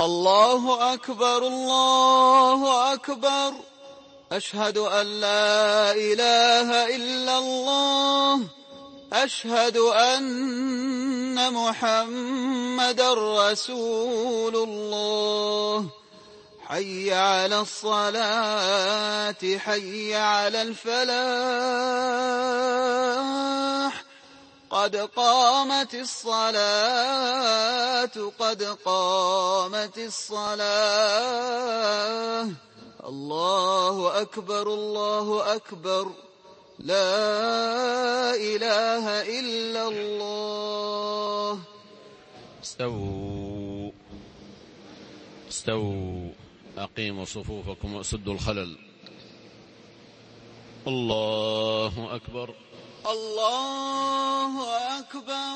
الله أكبر الله أكبر. أشهد أن لا إله إلا الله. أشهد أن محمدا رسول الله. حي على الصلاة حي على الفلاح. قد قامت الصلاة قد قامت الصلاة. الله أكبر الله أكبر. لا إله إلا الله. استووا استووا، أقيموا صفوفكم وأسدوا الخلل. الله أكبر الله أكبر.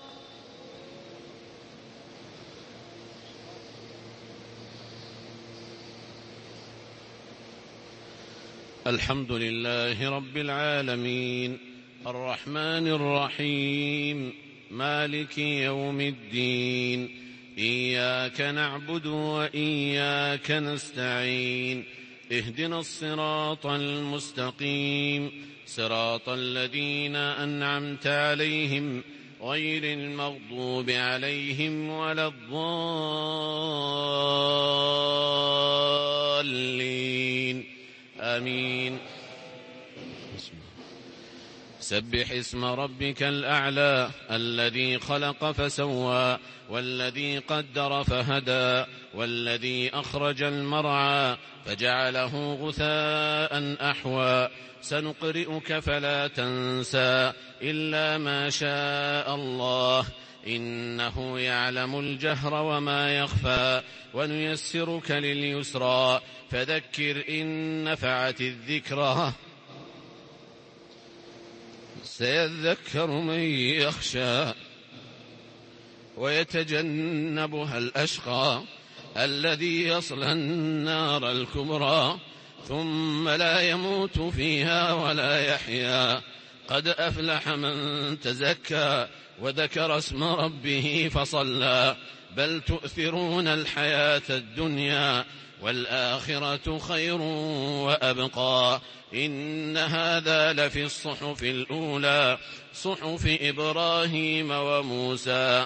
الحمد لله رب العالمين، الرحمن الرحيم، مالك يوم الدين. إياك نعبد وإياك نستعين. اهدنا الصراط المستقيم، صراط الذين أنعمت عليهم غير المغضوب عليهم ولا الضالين. آمين. سبح اسم ربك الأعلى الذي خلق فسوى والذي قدر فهدى والذي أخرج المرعى فجعله غثاء أحوى. سنقرئك فلا تنسى إلا ما شاء الله، إنه يعلم الجهر وما يخفى. ونيسرك لليسرى فذكر إن نفعت الذكرى سيذكر من يخشى ويتجنبها الأشقى الذي يصلى النار الكبرى ثم لا يموت فيها ولا يحيا. قد أفلح من تزكى وذكر اسم ربه فصلى. بل تؤثرون الحياة الدنيا والآخرة خير وأبقى. إن هذا لفي الصحف الأولى، صحف إبراهيم وموسى.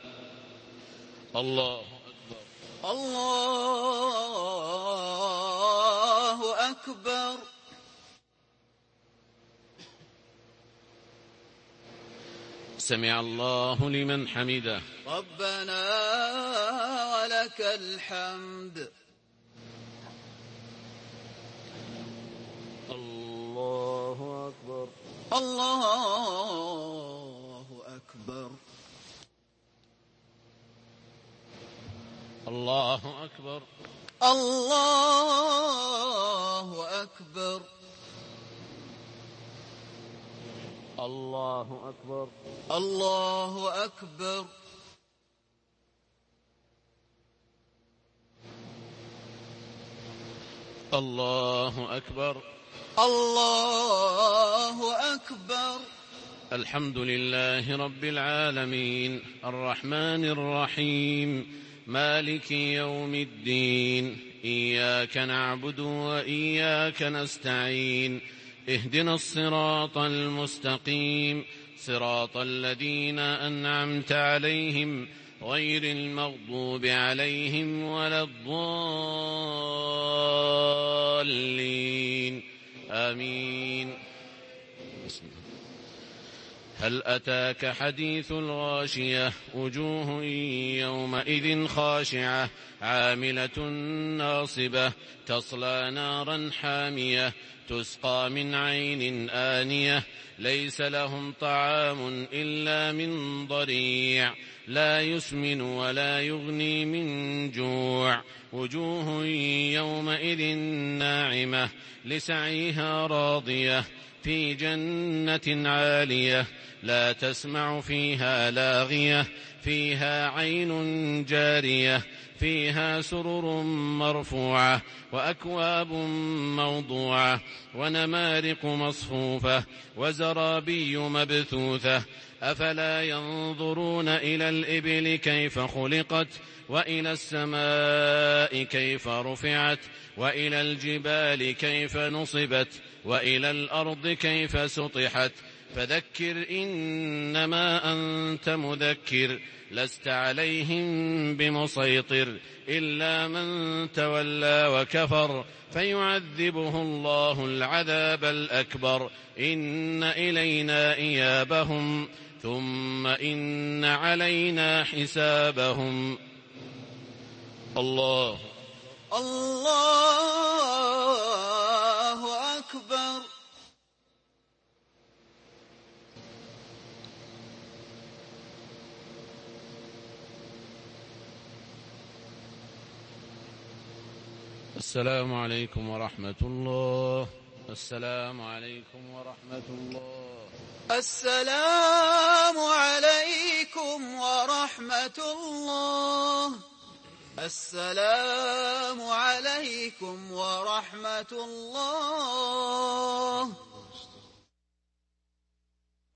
الله أكبر الله أكبر. سمع الله لمن حمده. ربنا ولك الحمد. الله أكبر الله أكبر. الله أكبر الله أكبر. الله أكبر الله أكبر. الله أكبر الله أكبر. الحمد لله رب العالمين، الرحمن الرحيم، مالك يوم الدين. إياك نعبد وإياك نستعين. اهدنا الصراط المستقيم، صراط الذين أنعمت عليهم غير المغضوب عليهم ولا الضالين. آمين. هل أتاك حديث الغاشية؟ وجوه يومئذ خاشعة عاملة ناصبة تصلى نارا حامية تسقى من عين آنية ليس لهم طعام إلا من ضريع لا يسمن ولا يغني من جوع. وجوه يومئذ ناعمة لسعيها راضية في جنة عالية لا تسمع فيها لاغية فيها عين جارية فيها سرر مرفوعة وأكواب موضوعة ونمارق مصفوفة وزرابي مبثوثة أفلا ينظرون إلى الإبل كيف خلقت وإلى السماء كيف رفعت وإلى الجبال كيف نصبت وإلى الأرض كيف سطحت فذكر إنما أنت مذكر لست عليهم بمسيطر إلا من تولى وكفر فيعذبه الله العذاب الأكبر إن إلينا إيابهم ثم إن علينا حسابهم. الله أكبر. السلام عليكم ورحمة الله. السلام عليكم ورحمة الله. السلام عليكم ورحمة الله. السلام عليكم ورحمة الله.